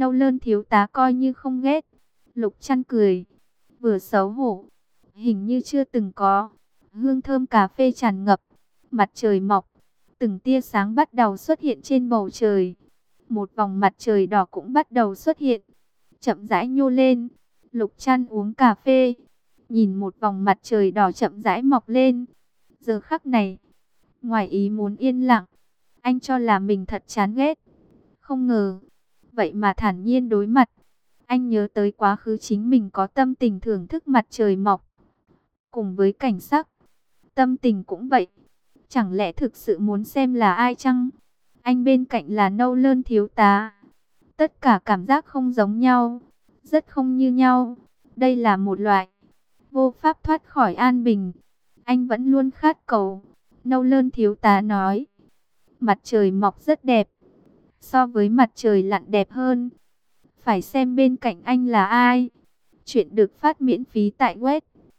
Nâu Lơn thiếu tá coi như không ghét. Lục Trăn cười, vừa xấu hổ, hình như chưa từng có. Hương thơm cà phê tràn ngập, mặt trời mọc, từng tia sáng bắt đầu xuất hiện trên bầu trời. Một vòng mặt trời đỏ cũng bắt đầu xuất hiện, chậm rãi nhô lên. Lục Trăn uống cà phê, nhìn một vòng mặt trời đỏ chậm rãi mọc lên. Giờ khắc này, ngoài ý muốn yên lặng, anh cho là mình thật chán ghét. Không ngờ, vậy mà thản nhiên đối mặt. Anh nhớ tới quá khứ chính mình có tâm tình thưởng thức mặt trời mọc. Cùng với cảnh sắc, tâm tình cũng vậy. Chẳng lẽ thực sự muốn xem là ai chăng? Anh bên cạnh là Nâu Lơn thiếu tá. Tất cả cảm giác không giống nhau, rất không như nhau. Đây là một loại vô pháp thoát khỏi an bình. Anh vẫn luôn khát cầu. Nâu Lơn thiếu tá nói, mặt trời mọc rất đẹp, so với mặt trời lặn đẹp hơn. Phải xem bên cạnh anh là ai. Chuyện được phát miễn phí tại web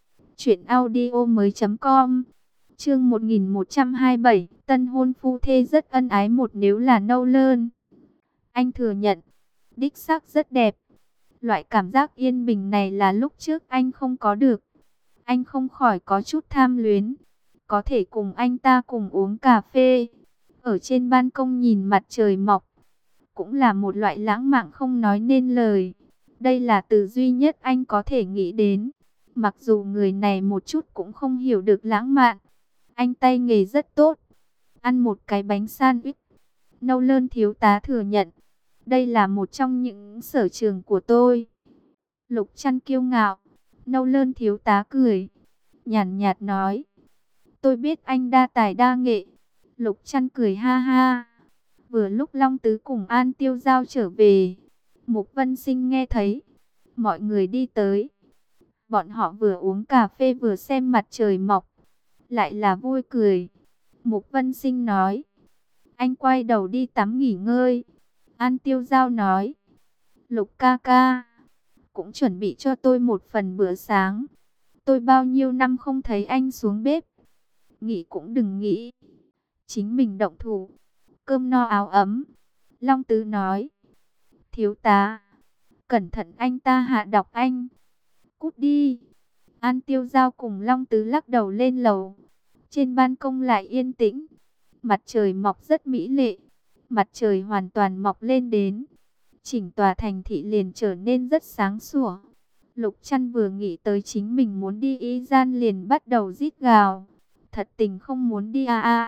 truyệnaudiomoi.com. Chương 1127, tân hôn phu thê rất ân ái. Một nếu là Nâu Lơn, anh thừa nhận, đích xác rất đẹp. Loại cảm giác yên bình này là lúc trước anh không có được. Anh không khỏi có chút tham luyến. Có thể cùng anh ta cùng uống cà phê, ở trên ban công nhìn mặt trời mọc, cũng là một loại lãng mạn không nói nên lời. Đây là từ duy nhất anh có thể nghĩ đến. Mặc dù người này một chút cũng không hiểu được lãng mạn. Anh tay nghề rất tốt. Ăn một cái bánh sandwich. Nâu Lơn thiếu tá thừa nhận, đây là một trong những sở trường của tôi. Lục Trăn kiêu ngạo. Nâu Lơn thiếu tá cười, nhàn nhạt nói, tôi biết anh đa tài đa nghệ. Lục Trăn cười ha ha. Vừa lúc Long Tứ cùng An Tiêu Giao trở về, Mục Vân Sinh nghe thấy, mọi người đi tới. Bọn họ vừa uống cà phê vừa xem mặt trời mọc, lại là vui cười. Mục Vân Sinh nói, anh quay đầu đi tắm nghỉ ngơi. An Tiêu Giao nói, Lục ca ca, cũng chuẩn bị cho tôi một phần bữa sáng. Tôi bao nhiêu năm không thấy anh xuống bếp. Nghĩ cũng đừng nghĩ, chính mình động thủ, cơm no áo ấm. Long Tứ nói, thiếu tá, cẩn thận anh ta hạ độc anh. Cút đi. An Tiêu Giao cùng Long Tứ lắc đầu lên lầu. Trên ban công lại yên tĩnh. Mặt trời mọc rất mỹ lệ. Mặt trời hoàn toàn mọc lên đến, chỉnh tòa thành thị liền trở nên rất sáng sủa. Lục Trăn vừa nghĩ tới chính mình muốn đi y gian liền bắt đầu rít gào. Thật tình không muốn đi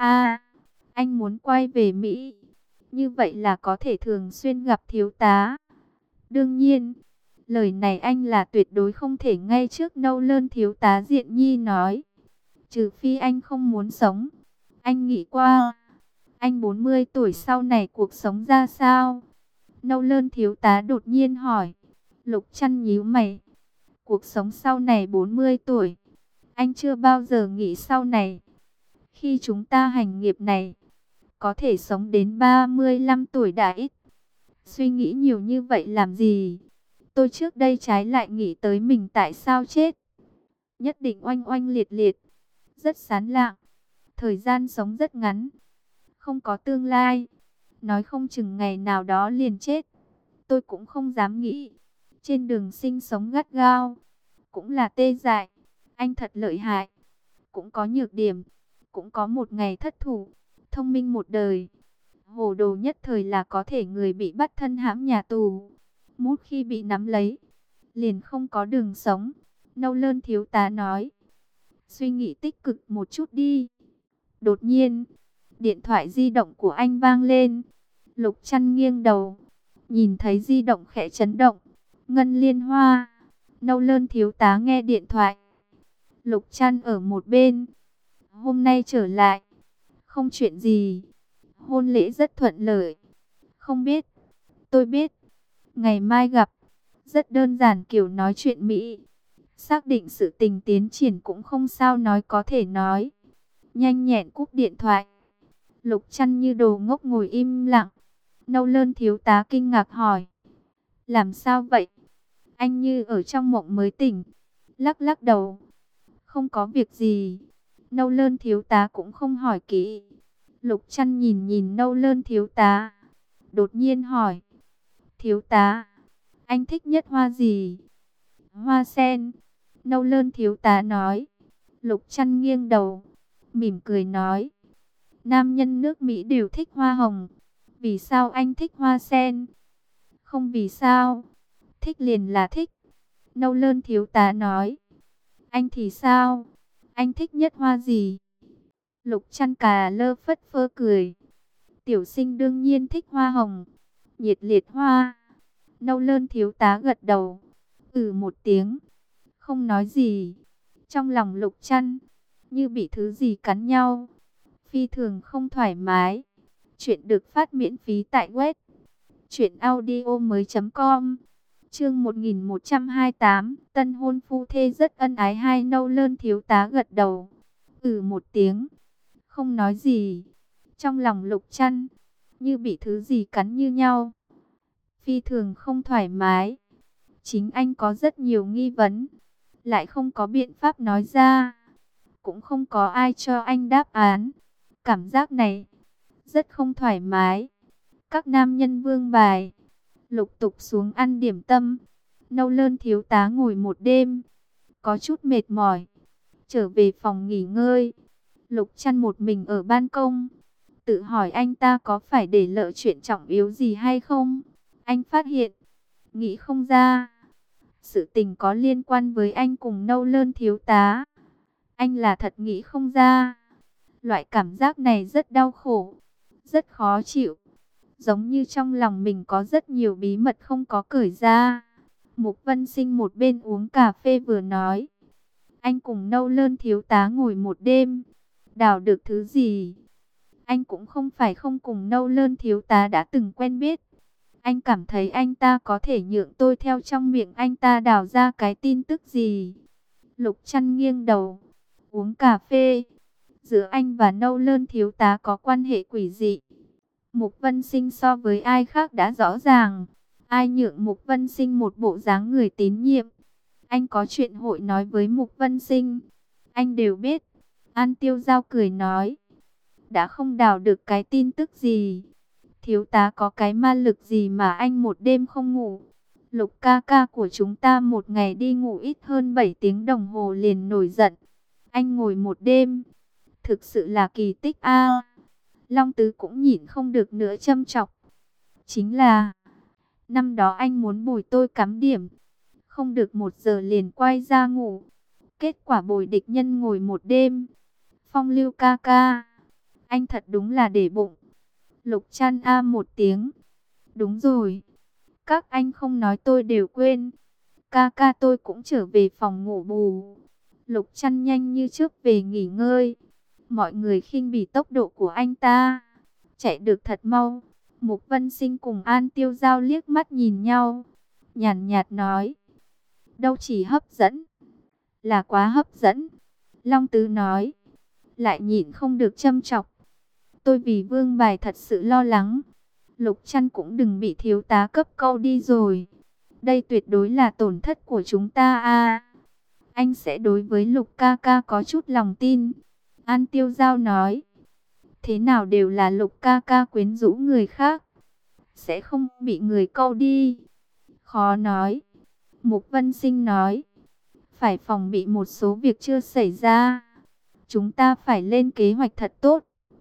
anh muốn quay về Mỹ. Như vậy là có thể thường xuyên gặp thiếu tá. Đương nhiên, lời này anh là tuyệt đối không thể ngay trước Nâu Lơn thiếu tá Diện Nhi nói. Trừ phi anh không muốn sống. Anh nghĩ qua, anh 40 tuổi sau này cuộc sống ra sao? Nâu Lơn thiếu tá đột nhiên hỏi. Lục Trăn nhíu mày. Cuộc sống sau này 40 tuổi, anh chưa bao giờ nghĩ sau này. Khi chúng ta hành nghiệp này, có thể sống đến 35 tuổi đã ít. Suy nghĩ nhiều như vậy làm gì? Tôi trước đây trái lại nghĩ tới mình tại sao chết. Nhất định oanh oanh liệt liệt, rất sán lạng. Thời gian sống rất ngắn, không có tương lai. Nói không chừng ngày nào đó liền chết. Tôi cũng không dám nghĩ. Trên đường sinh sống gắt gao, cũng là tê dại. Anh thật lợi hại, cũng có nhược điểm, cũng có một ngày thất thủ. Thông minh một đời, hồ đồ nhất thời là có thể người bị bắt thân hãm nhà tù. Một khi bị nắm lấy, liền không có đường sống. Nâu Lơn thiếu tá nói, suy nghĩ tích cực một chút đi. Đột nhiên, điện thoại di động của anh vang lên. Lục Trăn nghiêng đầu, nhìn thấy di động khẽ chấn động. Ngân Liên Hoa. Nâu Lơn thiếu tá nghe điện thoại. Lục Trăn ở một bên. Hôm nay trở lại, không chuyện gì. Hôn lễ rất thuận lợi. Không biết. Tôi biết. Ngày mai gặp. Rất đơn giản, kiểu nói chuyện Mỹ. Xác định sự tình tiến triển cũng không sao nói có thể nói. Nhanh nhẹn cúp điện thoại. Lục Trăn như đồ ngốc ngồi im lặng. Nâu Lơn thiếu tá kinh ngạc hỏi, làm sao vậy? Anh như ở trong mộng mới tỉnh. Lắc lắc đầu, không có việc gì. Nâu Lơn thiếu tá cũng không hỏi kỹ. Lục Trăn nhìn nhìn Nâu Lơn thiếu tá, đột nhiên hỏi, Thiếu tá, anh thích nhất hoa gì? Hoa sen. Nâu Lơn thiếu tá nói. Lục Trăn nghiêng đầu, mỉm cười nói. Nam nhân nước Mỹ đều thích hoa hồng. Vì sao anh thích hoa sen? Không vì sao. Thích liền là thích. Nâu Lơn thiếu tá nói. Anh thì sao? Anh thích nhất hoa gì? Lục Trăn cà lơ phất phơ cười. Tiểu sinh đương nhiên thích hoa hồng. Nhiệt liệt hoa. Nâu Lơn thiếu tá gật đầu. Một tiếng. Không nói gì. Trong lòng Lục Trăn như bị thứ gì cắn nhau. Phi thường không thoải mái. Chuyện được phát miễn phí tại web truyệnaudiomoi.com. Chương 1128, tân hôn phu thê rất ân ái. Hai Nâu Lơn thiếu tá gật đầu. Một tiếng. Không nói gì. Trong lòng Lục Trăn như bị thứ gì cắn như nhau. Phi thường không thoải mái. Chính anh có rất nhiều nghi vấn, lại không có biện pháp nói ra. Cũng không có ai cho anh đáp án. Cảm giác này rất không thoải mái. Các nam nhân vương bài lục tục xuống ăn điểm tâm. Nâu Lơn thiếu tá ngồi một đêm, có chút mệt mỏi, trở về phòng nghỉ ngơi. Lục Trăn một mình ở ban công, tự hỏi anh ta có phải để lỡ chuyện trọng yếu gì hay không. Anh phát hiện, nghĩ không ra. Sự tình có liên quan với anh cùng Nâu Lơn thiếu tá. Anh là thật nghĩ không ra. Loại cảm giác này rất đau khổ, rất khó chịu. Giống như trong lòng mình có rất nhiều bí mật không có cởi ra. Mục Vân Sinh một bên uống cà phê vừa nói. Anh cùng Nâu Lơn thiếu tá ngồi một đêm, đào được thứ gì? Anh cũng không phải không cùng Nâu Lơn thiếu tá đã từng quen biết. Anh cảm thấy anh ta có thể nhượng tôi theo trong miệng anh ta đào ra cái tin tức gì. Lục Trăn nghiêng đầu, uống cà phê. Giữa anh và Nâu Lơn thiếu tá có quan hệ quỷ dị. Mục Vân Sinh so với ai khác đã rõ ràng. Ai nhượng Mục Vân Sinh một bộ dáng người tín nhiệm. Anh có chuyện hội nói với Mục Vân Sinh, anh đều biết. An Tiêu Giao cười nói. Đã không đào được cái tin tức gì. Thiếu tá có cái ma lực gì mà anh một đêm không ngủ. Lục ca ca của chúng ta một ngày đi ngủ ít hơn 7 tiếng đồng hồ liền nổi giận. Anh ngồi một đêm. Thực sự là kỳ tích a. Long Tứ cũng nhịn không được nữa châm chọc. Chính là năm đó anh muốn bồi tôi cắm điểm, không được 1 giờ liền quay ra ngủ. Kết quả bồi địch nhân ngồi một đêm. Phong Lưu ca ca, anh thật đúng là để bụng. Lục Trăn a một tiếng. Đúng rồi, các anh không nói tôi đều quên. Ca ca tôi cũng trở về phòng ngủ bù. Lục Trăn nhanh như trước về nghỉ ngơi. Mọi người khinh bỉ tốc độ của anh ta, chạy được thật mau. Mục Vân Sinh cùng An Tiêu Giao liếc mắt nhìn nhau, nhàn nhạt nói. Đâu chỉ hấp dẫn, là quá hấp dẫn. Long Tứ nói, lại nhịn không được châm chọc. Tôi vì vương bài thật sự lo lắng. Lục Trăn cũng đừng bị thiếu tá cấp câu đi rồi. Đây tuyệt đối là tổn thất của chúng ta a. Anh sẽ đối với Lục ca ca có chút lòng tin. An Tiêu Giao nói. Thế nào đều là Lục ca ca quyến rũ người khác, sẽ không bị người câu đi. Khó nói. Mục Vân Sinh nói. Phải phòng bị một số việc chưa xảy ra. Chúng ta phải lên kế hoạch thật tốt.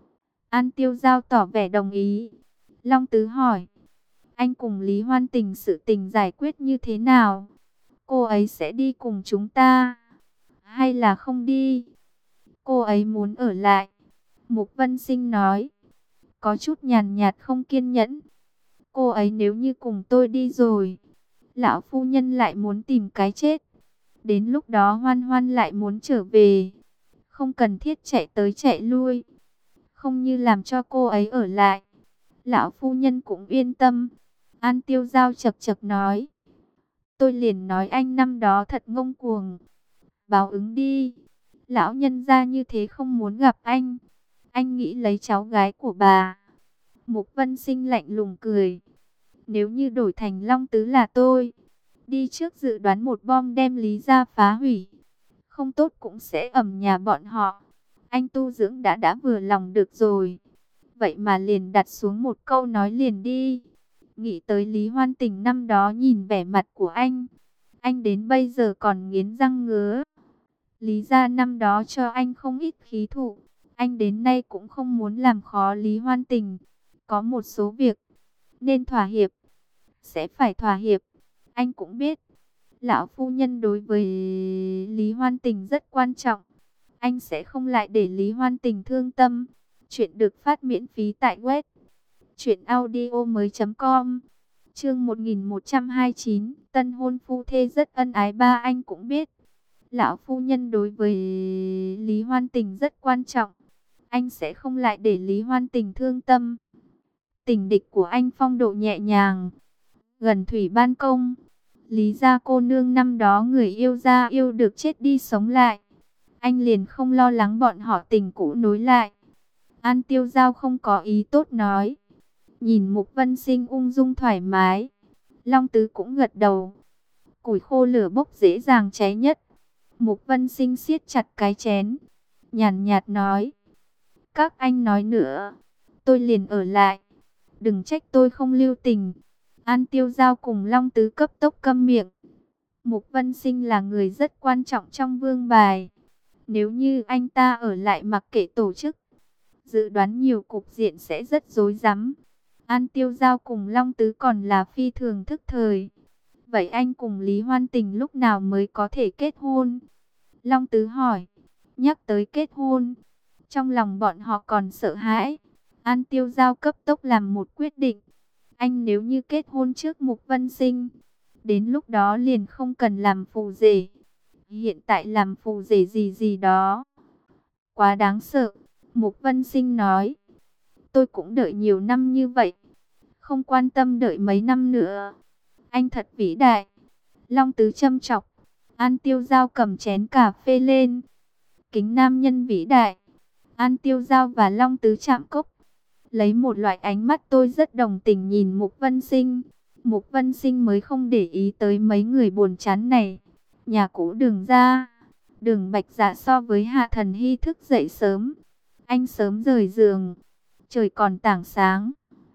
An Tiêu Giao tỏ vẻ đồng ý. Long Tứ hỏi. Anh cùng Lý Hoan Tình sự tình giải quyết như thế nào? Cô ấy sẽ đi cùng chúng ta, hay là không đi? Cô ấy muốn ở lại. Mục Vân Sinh nói. Có chút nhàn nhạt không kiên nhẫn. Cô ấy nếu như cùng tôi đi rồi, lão phu nhân lại muốn tìm cái chết. Đến lúc đó Hoan Hoan lại muốn trở về. Không cần thiết chạy tới chạy lui. Không như làm cho cô ấy ở lại, lão phu nhân cũng yên tâm. An Tiêu Giao chật chật nói. Tôi liền nói anh năm đó thật ngông cuồng. Báo ứng đi. Lão nhân gia như thế không muốn gặp anh. Anh nghĩ lấy cháu gái của bà. Mục Vân Sinh lạnh lùng cười. Nếu như đổi thành Long Tứ là tôi, đi trước dự đoán một bom đem Lý gia phá hủy. Không tốt cũng sẽ ầm nhà bọn họ. Anh tu dưỡng đã vừa lòng được rồi. Vậy mà liền đặt xuống một câu nói liền đi. Nghĩ tới Lý Hoan Tình năm đó nhìn vẻ mặt của anh đến bây giờ còn nghiến răng ngứa. Lý gia năm đó cho anh không ít khí thụ, anh đến nay cũng không muốn làm khó Lý Hoan Tình. Có một số việc nên thỏa hiệp, sẽ phải thỏa hiệp. Anh cũng biết, lão phu nhân đối với Lý Hoan Tình rất quan trọng. Anh sẽ không lại để Lý Hoan Tình thương tâm. Chuyện được phát miễn phí tại web truyệnaudiomoi.com. Chương 1129, tân hôn phu thê rất ân ái. Ba, anh cũng biết, lão phu nhân đối với Lý Hoan Tình rất quan trọng. Anh sẽ không lại để Lý Hoan Tình thương tâm. Tình địch của anh phong độ nhẹ nhàng, gần thủy ban công. Lý gia cô nương năm đó người yêu gia yêu được chết đi sống lại. Anh liền không lo lắng bọn họ tình cũ nối lại. An Tiêu Giao không có ý tốt nói. Nhìn Mục Vân Sinh ung dung thoải mái, Long Tứ cũng gật đầu. Củi khô lửa bốc dễ dàng cháy nhất. Mục Vân Sinh siết chặt cái chén, nhàn nhạt nói: các anh nói nữa, tôi liền ở lại. Đừng trách tôi không lưu tình. An Tiêu Giao cùng Long Tứ cấp tốc câm miệng. Mục Vân Sinh là người rất quan trọng trong vương bài. Nếu như anh ta ở lại mặc kệ tổ chức, dự đoán nhiều cục diện sẽ rất rối rắm. An Tiêu Giao cùng Long Tứ còn là phi thường thức thời. Vậy anh cùng Lý Hoan Tình lúc nào mới có thể kết hôn? Long Tứ hỏi. Nhắc tới kết hôn, trong lòng bọn họ còn sợ hãi. An Tiêu Giao cấp tốc làm một quyết định. Anh nếu như kết hôn trước Mục Vân Sinh, đến lúc đó liền không cần làm phù rể. Hiện tại làm phù rể gì gì đó, quá đáng sợ. Mục Vân Sinh nói. Tôi cũng đợi nhiều năm như vậy, không quan tâm đợi mấy năm nữa. Anh thật vĩ đại. Long Tứ châm chọc. An Tiêu Giao cầm chén cà phê lên. Kính nam nhân vĩ đại. An Tiêu Giao và Long Tứ chạm cốc, lấy một loại ánh mắt tôi rất đồng tình nhìn Mục Vân Sinh. Mục Vân Sinh mới không để ý tới mấy người buồn chán này. Nhà cũ Đường ra, Đường Bạch Dạ so với Hạ Thần Hy thức dậy sớm. Anh sớm rời giường, trời còn tảng sáng.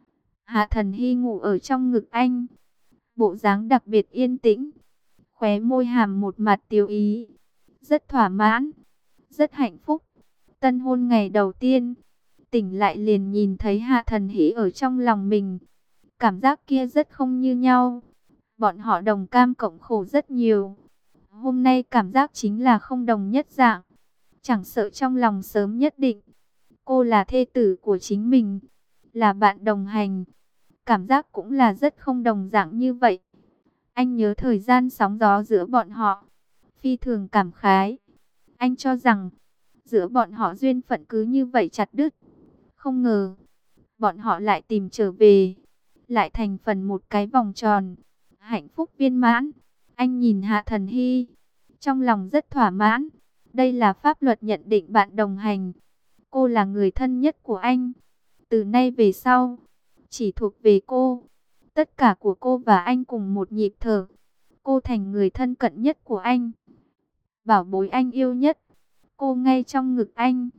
Hạ Thần Hy ngủ ở trong ngực anh, bộ dáng đặc biệt yên tĩnh, khóe môi hàm một mặt tiêu ý, rất thỏa mãn, rất hạnh phúc. Tân hôn ngày đầu tiên, tỉnh lại liền nhìn thấy Hạ Thần Hy ở trong lòng mình. Cảm giác kia rất không như nhau. Bọn họ đồng cam cộng khổ rất nhiều. Hôm nay cảm giác chính là không đồng nhất dạng. Chẳng sợ trong lòng sớm nhất định cô là thê tử của chính mình, là bạn đồng hành, cảm giác cũng là rất không đồng dạng như vậy. Anh nhớ thời gian sóng gió giữa bọn họ, phi thường cảm khái. Anh cho rằng giữa bọn họ duyên phận cứ như vậy chặt đứt. Không ngờ bọn họ lại tìm trở về, lại thành phần một cái vòng tròn hạnh phúc viên mãn. Anh nhìn Hạ Thần Hy, trong lòng rất thỏa mãn. Đây là pháp luật nhận định bạn đồng hành. Cô là người thân nhất của anh. Từ nay về sau, chỉ thuộc về cô. Tất cả của cô và anh cùng một nhịp thở. Cô thành người thân cận nhất của anh, bảo bối anh yêu nhất. Cô ngay trong ngực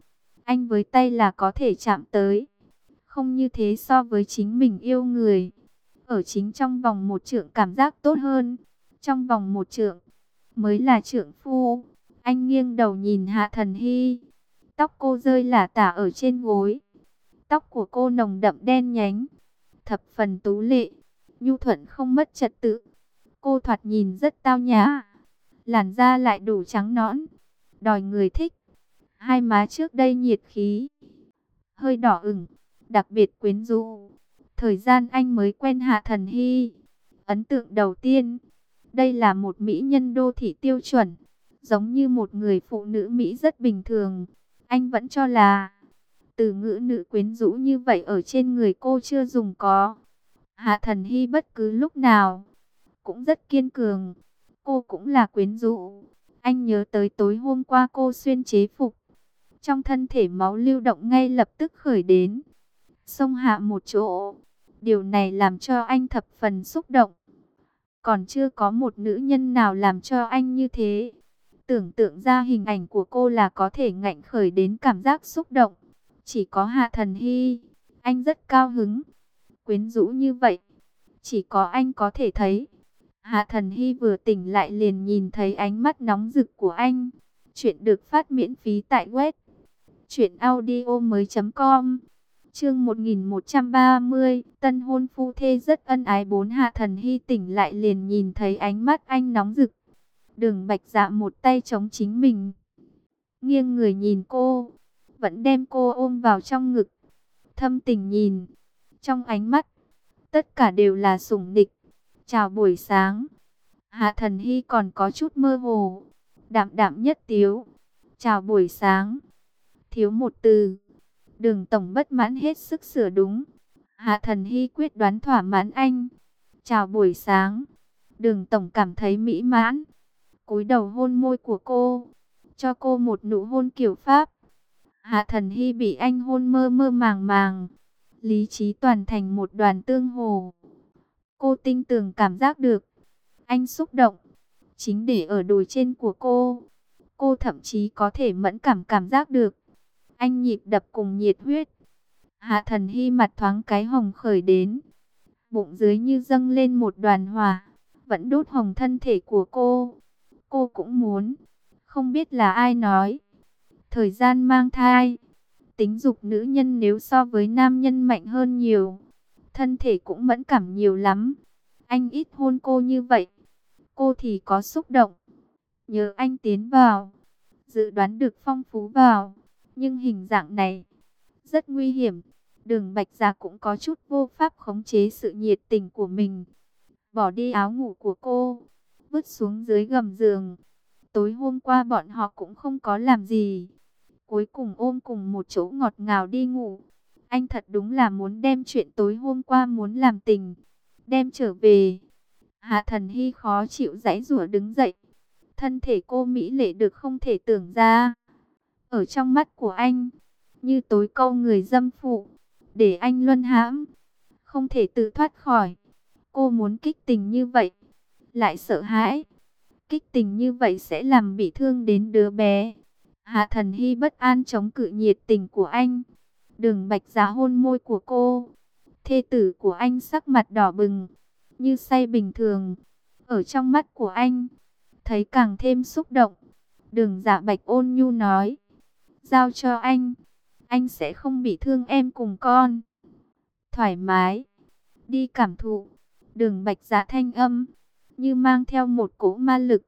anh với tay là có thể chạm tới. Không như thế so với chính mình yêu người. Ở chính trong vòng một trượng cảm giác tốt hơn. Trong vòng một trượng mới là trượng phu. Anh nghiêng đầu nhìn Hạ Thần Hy. Tóc cô rơi lả tả ở trên gối. Tóc của cô nồng đậm đen nhánh, thập phần tú lệ, nhu thuận không mất trật tự. Cô thoạt nhìn rất tao nhã, làn da lại đủ trắng nõn, đòi người thích. Hai má trước đây nhiệt khí, hơi đỏ ửng, đặc biệt quyến rũ. Thời gian anh mới quen Hạ Thần Hy, ấn tượng đầu tiên, đây là một mỹ nhân đô thị tiêu chuẩn, giống như một người phụ nữ Mỹ rất bình thường. Anh vẫn cho là từ ngữ nữ quyến rũ như vậy ở trên người cô chưa dùng có. Hạ Thần Hy bất cứ lúc nào cũng rất kiên cường. Cô cũng là quyến rũ. Anh nhớ tới tối hôm qua cô xuyên chế phục, trong thân thể máu lưu động ngay lập tức khởi đến, xông hạ một chỗ. Điều này làm cho anh thập phần xúc động. Còn chưa có một nữ nhân nào làm cho anh như thế. Tưởng tượng ra hình ảnh của cô là có thể ngạnh khởi đến cảm giác xúc động. Chỉ có Hạ Thần Hy, anh rất cao hứng. Quyến rũ như vậy, chỉ có anh có thể thấy. Hạ Thần Hy vừa tỉnh lại liền nhìn thấy ánh mắt nóng rực của anh. Chuyện được phát miễn phí tại web truyệnaudiomoi.com. Chương 1130, tân hôn phu thê rất ân ái. Hạ Thần Hy tỉnh lại liền nhìn thấy ánh mắt anh nóng rực. Đường Bạch Dạ một tay chống chính mình, nghiêng người nhìn cô, vẫn đem cô ôm vào trong ngực, thâm tình nhìn. Trong ánh mắt, tất cả đều là sủng nịch. Chào buổi sáng. Hạ Thần Hy còn có chút mơ hồ, đạm đạm nhất tiếu. Chào buổi sáng. Thiếu một từ. Đường tổng bất mãn hết sức sửa đúng. Hạ Thần Hy quyết đoán thỏa mãn anh. Chào buổi sáng. Đường tổng cảm thấy mỹ mãn, cúi đầu hôn môi của cô, cho cô một nụ hôn kiểu Pháp. Hạ Thần Hy bị anh hôn mơ mơ màng màng, lý trí toàn thành một đoàn tương hồ. Cô tinh tường cảm giác được anh xúc động chính để ở đùi trên của cô. Cô thậm chí có thể mẫn cảm giác được anh nhịp đập cùng nhiệt huyết. Hạ Thần Hy mặt thoáng cái hồng khởi đến, bụng dưới như dâng lên một đoàn hỏa, vẫn đốt hồng thân thể của cô. Cô cũng muốn. Không biết là ai nói, thời gian mang thai, tính dục nữ nhân nếu so với nam nhân mạnh hơn nhiều, thân thể cũng mẫn cảm nhiều lắm. Anh ít hôn cô như vậy, cô thì có xúc động. Nhớ anh tiến vào, dự đoán được phong phú vào, nhưng hình dạng này rất nguy hiểm. Đường Bạch Dạ cũng có chút vô pháp khống chế sự nhiệt tình của mình. Bỏ đi áo ngủ của cô, vứt xuống dưới gầm giường. Tối hôm qua bọn họ cũng không có làm gì, cuối cùng ôm cùng một chỗ ngọt ngào đi ngủ. Anh thật đúng là muốn đem chuyện tối hôm qua muốn làm tình đem trở về. Hạ Thần Hy khó chịu giãy giụa đứng dậy. Thân thể cô mỹ lệ được không thể tưởng ra. Ở trong mắt của anh, như tối câu người dâm phụ, để anh luân hãm, không thể tự thoát khỏi. Cô muốn kích tình như vậy, lại sợ hãi kích tình như vậy sẽ làm bị thương đến đứa bé. Hạ Thần Hy bất an chống cự nhiệt tình của anh. Đường Bạch Dạ hôn môi của cô. Thê tử của anh sắc mặt đỏ bừng, như say bình thường. Ở trong mắt của anh, thấy càng thêm xúc động. Đường Dạ Bạch ôn nhu nói, giao cho anh sẽ không bị thương em cùng con. Thoải mái, đi cảm thụ. Đường Bạch Dạ thanh âm như mang theo một cỗ ma lực.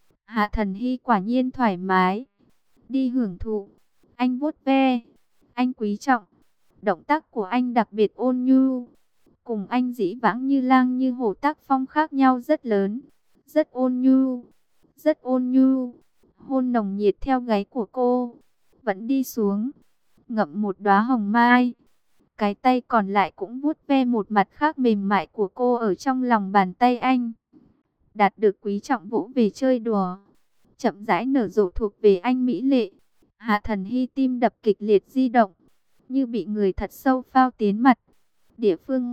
Hạ Thần Hy quả nhiên thoải mái, đi hưởng thụ. Anh vuốt ve, anh quý trọng. Động tác của anh đặc biệt ôn nhu, cùng anh dĩ vãng như lang như hổ tác phong khác nhau rất lớn. Rất ôn nhu, rất ôn nhu. Hôn nồng nhiệt theo gáy của cô, vẫn đi xuống, ngậm một đóa hồng mai. Cái tay còn lại cũng vuốt ve một mặt khác mềm mại của cô ở trong lòng bàn tay anh. Đạt được quý trọng vỗ về chơi đùa, chậm rãi nở rộ thuộc về anh mỹ lệ. Hạ Thần Hy tim đập kịch liệt di động, như bị người thật sâu phao tiến mặt. Địa phương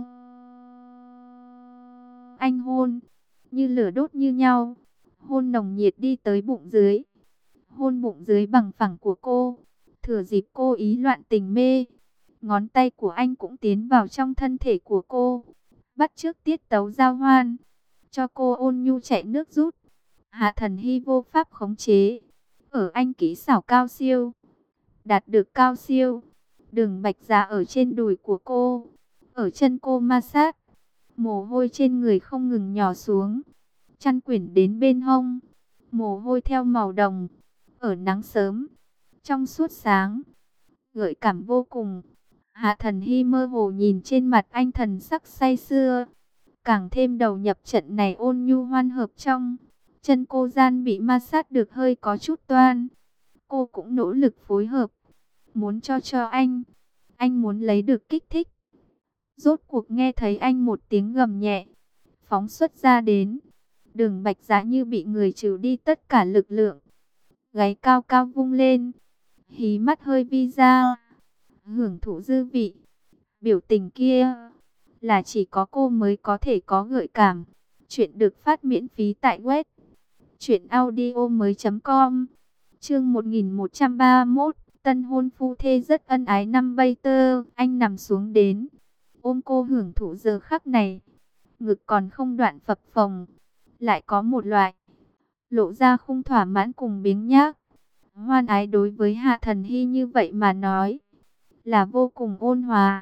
anh hôn, như lửa đốt như nhau. Hôn nồng nhiệt đi tới bụng dưới. Hôn bụng dưới bằng phẳng của cô, thừa dịp cô ý loạn tình mê. Ngón tay của anh cũng tiến vào trong thân thể của cô, bắt chước tiết tấu giao hoan, cho cô ôn nhu chạy nước rút. Hạ Thần Hy vô pháp khống chế, ở anh kỹ xảo cao siêu, đạt được cao siêu. Đường Bạch Dạ ở trên đùi của cô, ở chân cô ma sát, mồ hôi trên người không ngừng nhỏ xuống, chăn quyển đến bên hông, mồ hôi theo màu đồng, ở nắng sớm, trong suốt sáng, gợi cảm vô cùng. Hạ Thần Hy mơ hồ nhìn trên mặt anh thần sắc say sưa, càng thêm đầu nhập trận này ôn nhu hoan hợp trong. Chân cô gian bị ma sát được hơi có chút toan. Cô cũng nỗ lực phối hợp, muốn cho anh muốn lấy được kích thích. Rốt cuộc nghe thấy anh một tiếng gầm nhẹ, phóng xuất ra đến. Đường Bạch Dạ như bị người trừ đi tất cả lực lượng, gáy cao cao vung lên, hí mắt hơi vi ra, hưởng thụ dư vị. Biểu tình kia là chỉ có cô mới có thể có gợi cảm. Chuyện được phát miễn phí tại web truyệnaudiomoi.com. Chương 1131, tân hôn phu thê rất ân ái. Năm bây tơ, anh nằm xuống đến, ôm cô hưởng thụ giờ khắc này. ngực còn không đoạn phập phồng, lại có một loại lộ ra không thỏa mãn cùng biếng nhác. Hoan ái đối với Hạ Thần Hy như vậy mà nói là vô cùng ôn hòa,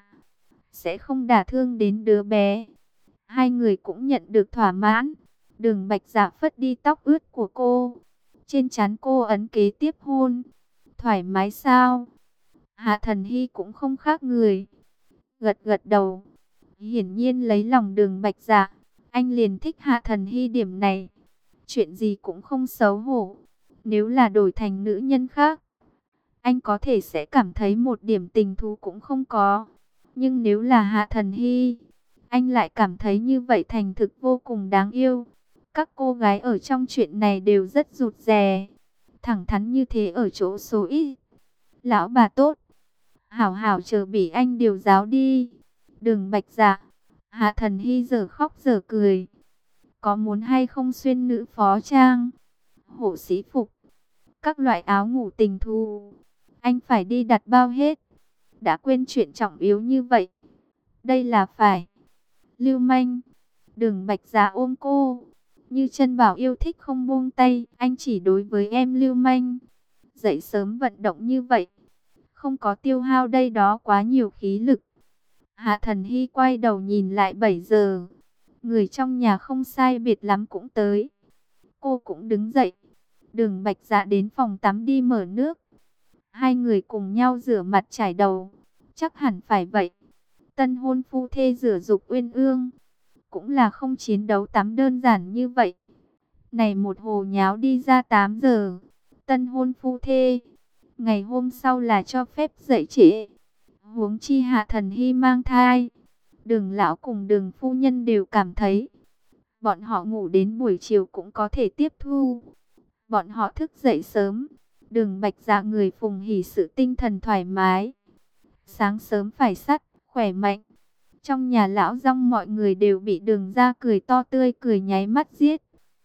sẽ không đả thương đến đứa bé. Hai người cũng nhận được thỏa mãn. Đường Bạch Dạ phất đi tóc ướt của cô, trên trán cô ấn kế tiếp hôn. Thoải mái sao? Hạ Thần Hy cũng không khác người, gật gật đầu. Hiển nhiên lấy lòng Đường Bạch Dạ, anh liền thích Hạ Thần Hy điểm này. Chuyện gì cũng không xấu hổ. Nếu là đổi thành nữ nhân khác, anh có thể sẽ cảm thấy một điểm tình thú cũng không có. Nhưng nếu là Hạ Thần Hy, anh lại cảm thấy như vậy thành thực vô cùng đáng yêu. Các cô gái ở trong chuyện này đều rất rụt rè, thẳng thắn như thế ở chỗ số ít. Lão bà tốt, hảo hảo chờ bị anh điều giáo đi. Đường Bạch Dạ, Hạ Thần Hy giờ khóc giờ cười. Có muốn hay không xuyên nữ phó trang, hộ sĩ phục, các loại áo ngủ tình thú, anh phải đi đặt bao hết. Đã quên chuyện trọng yếu như vậy. Đây là phải. Lưu manh. Đường Bạch Dạ ôm cô, như chân bảo yêu thích không buông tay. Anh chỉ đối với em lưu manh. Dậy sớm vận động như vậy, không có tiêu hao đây đó quá nhiều khí lực. Hạ Thần Hy quay đầu nhìn lại 7 giờ. Người trong nhà không sai biệt lắm cũng tới. Cô cũng đứng dậy. Đường Bạch Dạ đến phòng tắm đi mở nước. Hai người cùng nhau rửa mặt chải đầu. Chắc hẳn phải vậy. Tân hôn phu thê rửa dục uyên ương, cũng là không chiến đấu tắm đơn giản như vậy. Này một hồ nháo đi ra 8 giờ. Tân hôn phu thê, ngày hôm sau là cho phép dậy trễ. Huống chi Hạ Thần Hy mang thai. Đường lão cùng Đường phu nhân đều cảm thấy bọn họ ngủ đến buổi chiều cũng có thể tiếp thu. Bọn họ thức dậy sớm. Đường Bạch Dạ người phùng hỉ sự tinh thần thoải mái. Sáng sớm phải sắt, khỏe mạnh. Trong nhà lão Dong mọi người đều bị Đường ra cười to tươi cười nháy mắt giết.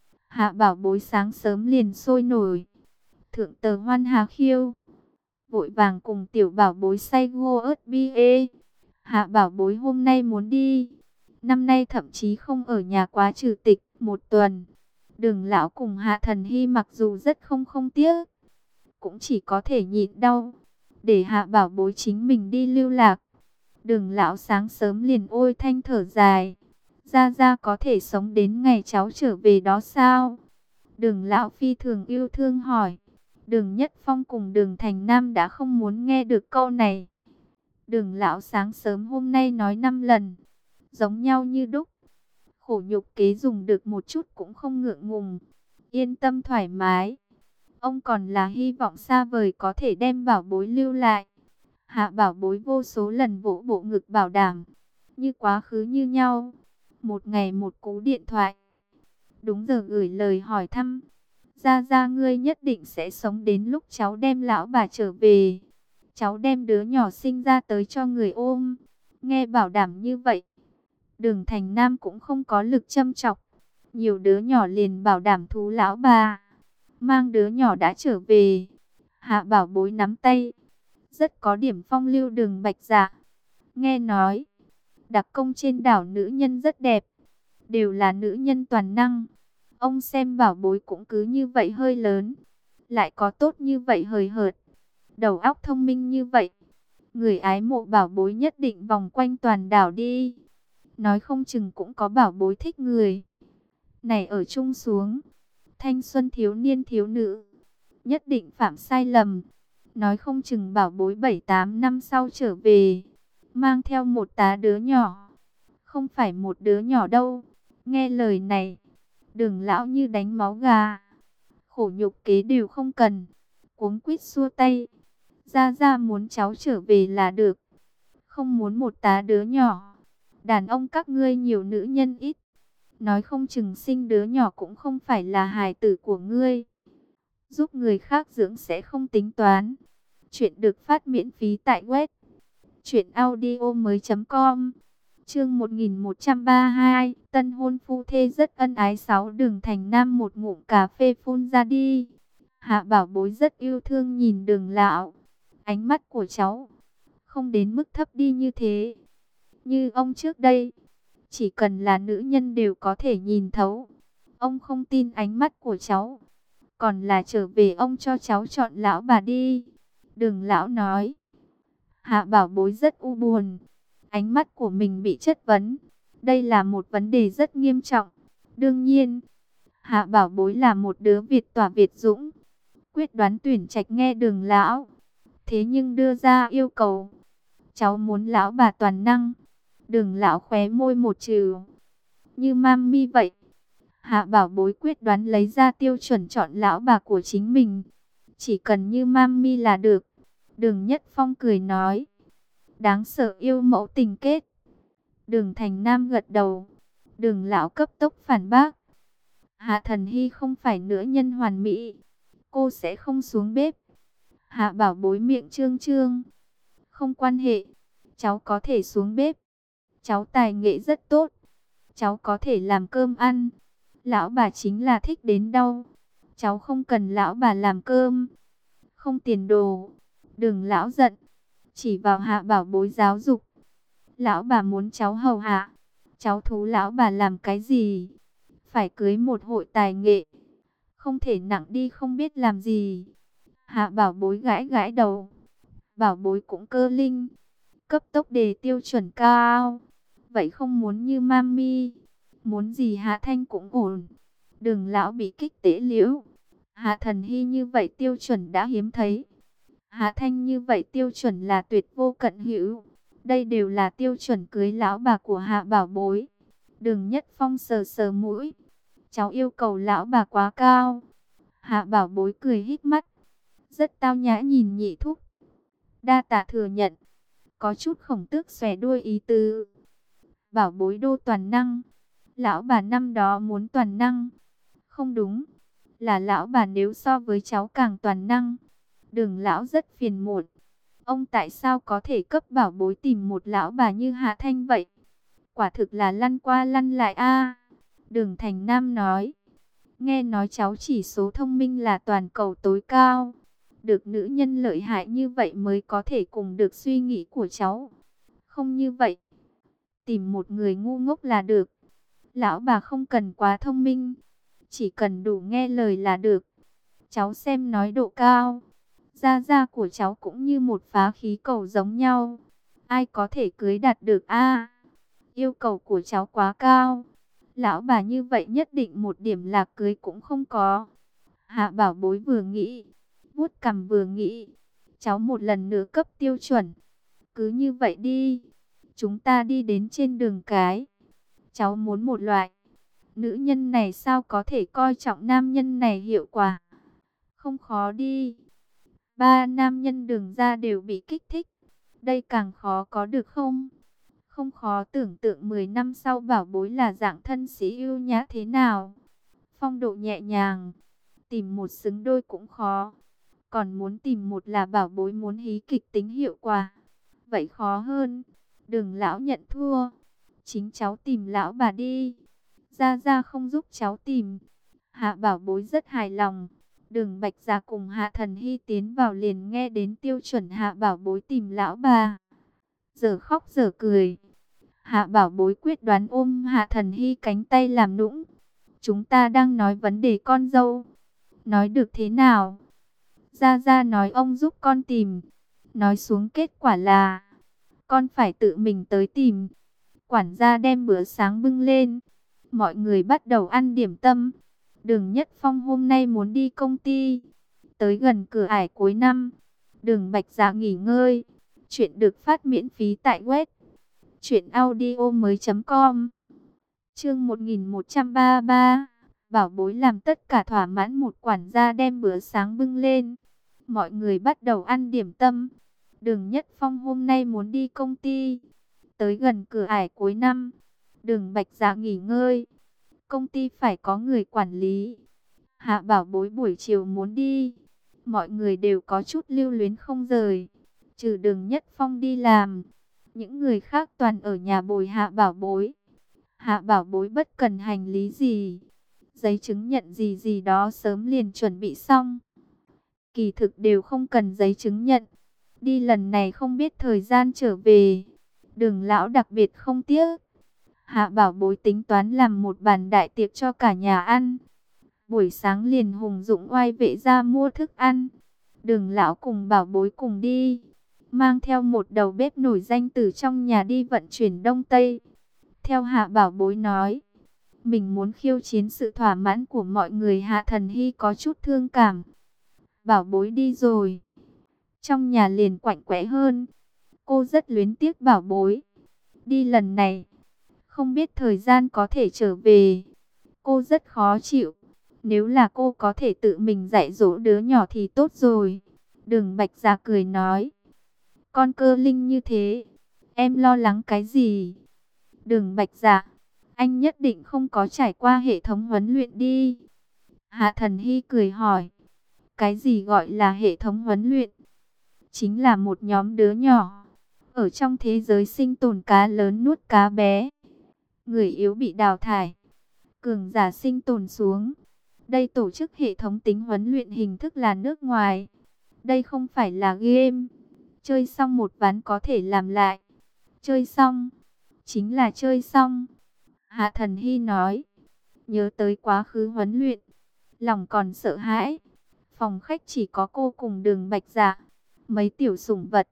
Hạ Bảo Bối sáng sớm liền sôi nổi. Thượng tờ Hoan Hà Khiêu vội vàng cùng Tiểu Bảo Bối say gô ớt bia. Hạ Bảo Bối hôm nay muốn đi. Năm nay thậm chí không ở nhà quá trừ tịch 1 tuần. Đường lão cùng Hạ Thần Hy mặc dù rất không tiếc, cũng chỉ có thể nhịn đau, để Hạ Bảo Bối chính mình đi lưu lạc. Đường lão sáng sớm liền ôi thanh thở dài. Gia Gia có thể sống đến ngày cháu trở về đó sao? Đường lão phi thường yêu thương hỏi. Đường Nhất Phong cùng Đường Thành Nam đã không muốn nghe được câu này. Đường lão sáng sớm hôm nay nói 5 lần, giống nhau như đúc. Khổ nhục kế dùng được một chút cũng không ngượng ngùng. Yên tâm thoải mái. Ông còn là hy vọng xa vời có thể đem Bảo Bối lưu lại. Hạ Bảo Bối vô số lần vỗ bộ ngực bảo đảm, như quá khứ như nhau. Một ngày một cú điện thoại, đúng giờ gửi lời hỏi thăm. Gia Gia ngươi nhất định sẽ sống đến lúc cháu đem lão bà trở về. Cháu đem đứa nhỏ sinh ra tới cho người ôm. Nghe bảo đảm như vậy, Đường Thành Nam cũng không có lực châm chọc. Nhiều đứa nhỏ liền bảo đảm thú lão bà. Mang đứa nhỏ đã trở về. Hạ Bảo Bối nắm tay, rất có điểm phong lưu Đường Bạch Dạ. Nghe nói, đặc công trên đảo nữ nhân rất đẹp, đều là nữ nhân toàn năng. Ông xem Bảo Bối cũng cứ như vậy hơi lớn, lại có tốt như vậy hời hợt, đầu óc thông minh như vậy. Người ái mộ Bảo Bối nhất định vòng quanh toàn đảo đi. Nói không chừng cũng có Bảo Bối thích người. Này ở chung xuống, thanh xuân thiếu niên thiếu nữ, nhất định phạm sai lầm. Nói không chừng Bảo Bối 7-8 năm sau trở về, mang theo một tá đứa nhỏ. Không phải một đứa nhỏ đâu. Nghe lời này, Đường lão như đánh máu gà. Khổ nhục kế đều không cần, cuống quýt xua tay. Gia Gia muốn cháu trở về là được, không muốn một tá đứa nhỏ. Đàn ông các ngươi nhiều nữ nhân ít, nói không chừng sinh đứa nhỏ cũng không phải là hài tử của ngươi. Giúp người khác dưỡng sẽ không tính toán. Chuyện được phát miễn phí tại web truyệnaudiomoi.com. Chương 1132, tân hôn phu thê rất ân ái. 6 Đường Thành Nam một ngụm cà phê phun ra đi. Hạ Bảo Bối rất yêu thương nhìn Đường lão. Ánh mắt của cháu không đến mức thấp đi như thế. Như ông trước đây, chỉ cần là nữ nhân đều có thể nhìn thấu. Ông không tin ánh mắt của cháu, còn là trở về ông cho cháu chọn lão bà đi. Đường lão nói. Hạ Bảo Bối rất u buồn, ánh mắt của mình bị chất vấn. Đây là một vấn đề rất nghiêm trọng. Đương nhiên, Hạ Bảo Bối là một đứa Việt tỏa Việt dũng, quyết đoán tuyển trạch nghe Đường lão. Thế nhưng đưa ra yêu cầu, cháu muốn lão bà toàn năng. Đường lão khóe môi một trừ. Như mami vậy. Hạ Bảo Bối quyết đoán lấy ra tiêu chuẩn chọn lão bà của chính mình. Chỉ cần như mami là được. Đường Nhất Phong cười nói. Đáng sợ yêu mẫu tình kết. Đường Thành Nam gật đầu. Đường lão cấp tốc phản bác. Hạ Thần Hy không phải nữ nhân hoàn mỹ. Cô sẽ không xuống bếp. Hạ Bảo Bối miệng trương trương. Không quan hệ. Cháu có thể xuống bếp. Cháu tài nghệ rất tốt. Cháu có thể làm cơm ăn. Lão bà chính là thích đến đau. Cháu không cần lão bà làm cơm. Không tiền đồ. Đường lão giận. Chỉ vào Hạ Bảo Bối giáo dục. Lão bà muốn cháu hầu hạ. Cháu thú lão bà làm cái gì? Phải cưới một hội tài nghệ. Không thể nặng đi không biết làm gì. Hạ Bảo Bối gãi gãi đầu. Bảo Bối cũng cơ linh. Cấp tốc đề tiêu chuẩn cao. Vậy không muốn như mami. Muốn gì Hạ Thanh cũng ổn. Đường lão bị kích tế liễu. Hạ Thần Hy như vậy tiêu chuẩn đã hiếm thấy. Hạ Thanh như vậy tiêu chuẩn là tuyệt vô cận hữu. Đây đều là tiêu chuẩn cưới lão bà của Hạ Bảo Bối. Đường Nhất Phong sờ sờ mũi. Cháu yêu cầu lão bà quá cao. Hạ Bảo Bối cười híp mắt. Rất tao nhã nhìn nhị thúc. Đa tạ thừa nhận. Có chút khổng tước xòe đuôi ý tứ. Bảo Bối đô toàn năng. Lão bà năm đó muốn toàn năng. Không đúng. Là lão bà nếu so với cháu càng toàn năng. Đường lão rất phiền muộn. Ông tại sao có thể cấp Bảo Bối tìm một lão bà như Hạ Thanh vậy? Quả thực là lăn qua lăn lại a. Đường Thành Nam nói. Nghe nói cháu chỉ số thông minh là toàn cầu tối cao. Được nữ nhân lợi hại như vậy mới có thể cùng được suy nghĩ của cháu. Không như vậy, tìm một người ngu ngốc là được. Lão bà không cần quá thông minh, chỉ cần đủ nghe lời là được. Cháu xem nói độ cao. Da da của cháu cũng như một phá khí cầu giống nhau. Ai có thể cưới đạt được a? Yêu cầu của cháu quá cao. Lão bà như vậy nhất định một điểm lạc cưới cũng không có. Hạ Bảo Bối vừa nghĩ, vuốt cằm vừa nghĩ. Cháu một lần nữa cấp tiêu chuẩn. Cứ như vậy đi. Chúng ta đi đến trên đường cái. Cháu muốn một loại. Nữ nhân này sao có thể coi trọng nam nhân này hiệu quả. Không khó đi. Ba nam nhân đường ra đều bị kích thích. Đây càng khó có được không? Không khó tưởng tượng 10 năm sau Bảo Bối là dạng thân sĩ ưu nhã thế nào. Phong độ nhẹ nhàng. Tìm một xứng đôi cũng khó. Còn muốn tìm một là Bảo Bối muốn hí kịch tính hiệu quả. Vậy khó hơn. Đường lão nhận thua. Chính cháu tìm lão bà đi. Gia Gia không giúp cháu tìm. Hạ Bảo Bối rất hài lòng. Đường Bạch Gia cùng Hạ Thần Hy tiến vào liền nghe đến tiêu chuẩn Hạ Bảo Bối tìm lão bà. Giờ khóc giờ cười. Hạ Bảo Bối quyết đoán ôm Hạ Thần Hy cánh tay làm nũng. Chúng ta đang nói vấn đề con dâu. Nói được thế nào? Gia Gia nói ông giúp con tìm. Nói xuống kết quả là con phải tự mình tới tìm. Quản gia đem bữa sáng bưng lên. Mọi người bắt đầu ăn điểm tâm. Đường Nhất Phong hôm nay muốn đi công ty. Tới gần cửa ải cuối năm. Đường Bạch Dạ nghỉ ngơi. Chuyện được phát miễn phí tại web truyệnaudiomoi.com. Chương 1133. Bảo Bối làm tất cả thỏa mãn. Một quản gia đem bữa sáng bưng lên. Mọi người bắt đầu ăn điểm tâm. Đường Nhất Phong hôm nay muốn đi công ty. Tới gần cửa ải cuối năm. Đường Bạch Dạ nghỉ ngơi. Công ty phải có người quản lý. Hạ Bảo Bối buổi chiều muốn đi. Mọi người đều có chút lưu luyến không rời. Trừ Đường Nhất Phong đi làm. Những người khác toàn ở nhà bồi Hạ Bảo Bối. Hạ Bảo Bối bất cần hành lý gì. Giấy chứng nhận gì gì đó sớm liền chuẩn bị xong. Kỳ thực đều không cần giấy chứng nhận. Đi lần này không biết thời gian trở về. Đường lão đặc biệt không tiếc. Hạ Bảo Bối tính toán làm một bàn đại tiệc cho cả nhà ăn. Buổi sáng liền hùng dũng oai vệ ra mua thức ăn. Đường lão cùng Bảo Bối cùng đi, mang theo một đầu bếp nổi danh từ trong nhà đi vận chuyển Đông Tây. Theo Hạ Bảo Bối nói, mình muốn khiêu chiến sự thỏa mãn của mọi người. Hạ Thần Hy có chút thương cảm. Bảo Bối đi rồi, trong nhà liền quạnh quẽ hơn. Cô rất luyến tiếc Bảo Bối. Đi lần này, không biết thời gian có thể trở về. Cô rất khó chịu. Nếu là cô có thể tự mình dạy dỗ đứa nhỏ thì tốt rồi. Đường Bạch Dạ cười nói. Con cơ linh như thế, em lo lắng cái gì? Đường Bạch Dạ, anh nhất định không có trải qua hệ thống huấn luyện đi. Hạ Thần Hy cười hỏi. Cái gì gọi là hệ thống huấn luyện? Chính là một nhóm đứa nhỏ ở trong thế giới sinh tồn, cá lớn nuốt cá bé. Người yếu bị đào thải, cường giả sinh tồn xuống. Đây tổ chức hệ thống tính huấn luyện hình thức là nước ngoài. Đây không phải là game. Chơi xong một ván có thể làm lại. Chơi xong, chính là chơi xong. Hạ Thần Hy nói. Nhớ tới quá khứ huấn luyện, lòng còn sợ hãi. Phòng khách chỉ có cô cùng Đường Bạch Dạ, mấy tiểu sủng vật.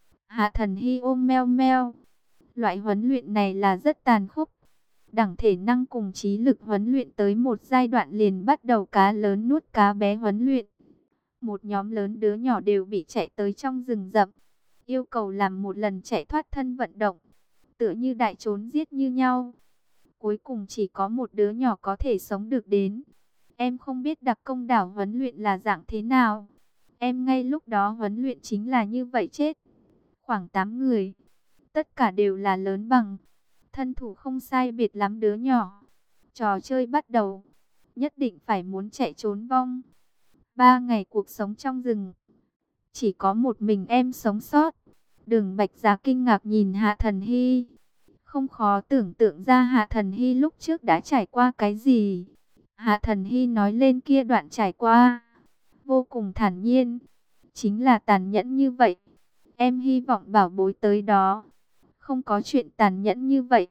Hạ Thần Hy ôm meo meo. Loại huấn luyện này là rất tàn khốc. Đẳng thể năng cùng trí lực huấn luyện tới một giai đoạn liền bắt đầu cá lớn nuốt cá bé huấn luyện. Một nhóm lớn đứa nhỏ đều bị chạy tới trong rừng rậm, yêu cầu làm một lần chạy thoát thân vận động, tựa như đại trốn giết như nhau. Cuối cùng chỉ có một đứa nhỏ có thể sống được đến. Em không biết đặc công đảo huấn luyện là dạng thế nào. Em ngay lúc đó huấn luyện chính là như vậy chết. Khoảng 8 người, tất cả đều là lớn bằng, thân thủ không sai biệt lắm đứa nhỏ. Trò chơi bắt đầu, nhất định phải muốn chạy trốn vong. 3 ngày cuộc sống trong rừng, chỉ có một mình em sống sót. Đường Bạch Dạ kinh ngạc nhìn Hạ Thần Hy. Không khó tưởng tượng ra Hạ Thần Hy lúc trước đã trải qua cái gì. Hạ Thần Hy nói lên kia đoạn trải qua, vô cùng thản nhiên. Chính là tàn nhẫn như vậy. Em hy vọng Bảo Bối tới đó không có chuyện tàn nhẫn như vậy.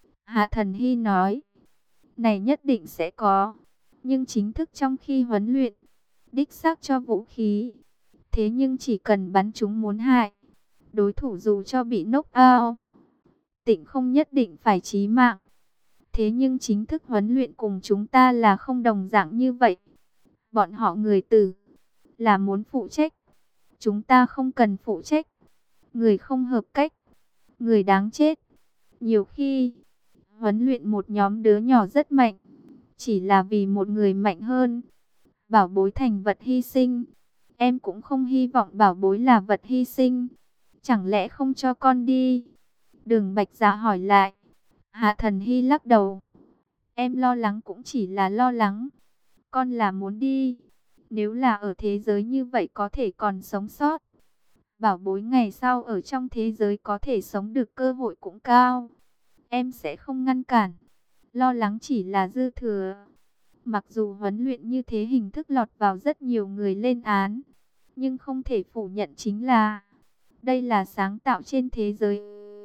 Hạ Thần Hy nói. Này nhất định sẽ có. Nhưng chính thức trong khi huấn luyện, đích xác cho vũ khí. Thế nhưng chỉ cần bắn chúng muốn hại đối thủ, dù cho bị knock out, Tịnh không nhất định phải chí mạng. Thế nhưng chính thức huấn luyện cùng chúng ta là không đồng dạng như vậy. Bọn họ người tử là muốn phụ trách. Chúng ta không cần phụ trách. Người không hợp cách, người đáng chết. Nhiều khi, huấn luyện một nhóm đứa nhỏ rất mạnh, chỉ là vì một người mạnh hơn. Bảo Bối thành vật hy sinh. Em cũng không hy vọng Bảo Bối là vật hy sinh. Chẳng lẽ không cho con đi? Đường Bạch Dạ hỏi lại. Hạ Thần Hy lắc đầu. Em lo lắng cũng chỉ là lo lắng. Con là muốn đi. Nếu là ở thế giới như vậy có thể còn sống sót. Bảo Bối ngày sau ở trong thế giới có thể sống được cơ hội cũng cao. Em sẽ không ngăn cản. Lo lắng chỉ là dư thừa. Mặc dù huấn luyện như thế hình thức lọt vào rất nhiều người lên án, nhưng không thể phủ nhận chính là đây là sáng tạo trên thế giới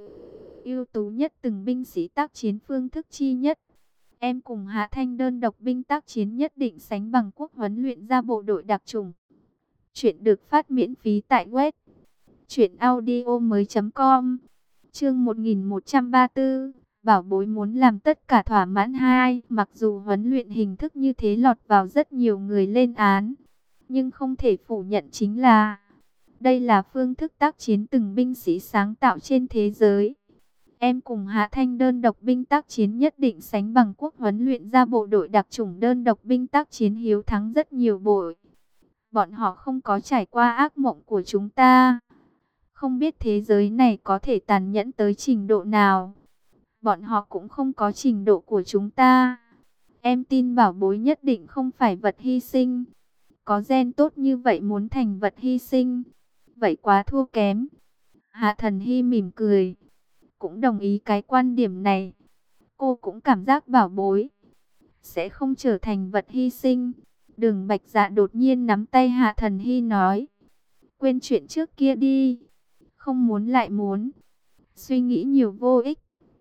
ưu tú nhất từng binh sĩ tác chiến phương thức chi nhất. Em cùng Hạ Thanh đơn độc binh tác chiến nhất định sánh bằng quốc huấn luyện ra bộ đội đặc chủng. Chuyện được phát miễn phí tại web truyệnaudiomoi.com. Chương 1134. Bảo Bối muốn làm tất cả thỏa mãn hai. Mặc dù huấn luyện hình thức như thế lọt vào rất nhiều người lên án, nhưng không thể phủ nhận chính là đây là phương thức tác chiến từng binh sĩ sáng tạo trên thế giới. Em cùng Hạ Thanh đơn độc binh tác chiến nhất định sánh bằng quốc huấn luyện ra bộ đội đặc chủng đơn độc binh tác chiến hiếu thắng rất nhiều bội. Bọn họ không có trải qua ác mộng của chúng ta, không biết thế giới này có thể tàn nhẫn tới trình độ nào. Bọn họ cũng không có trình độ của chúng ta. Em tin Bảo Bối nhất định không phải vật hy sinh. Có gen tốt như vậy muốn thành vật hy sinh, vậy quá thua kém. Hạ Thần Hy mỉm cười, cũng đồng ý cái quan điểm này. Cô cũng cảm giác Bảo Bối sẽ không trở thành vật hy sinh. Đường Bạch Dạ đột nhiên nắm tay Hạ Thần Hy nói. Quên chuyện trước kia đi. Không muốn lại muốn. Suy nghĩ nhiều vô ích.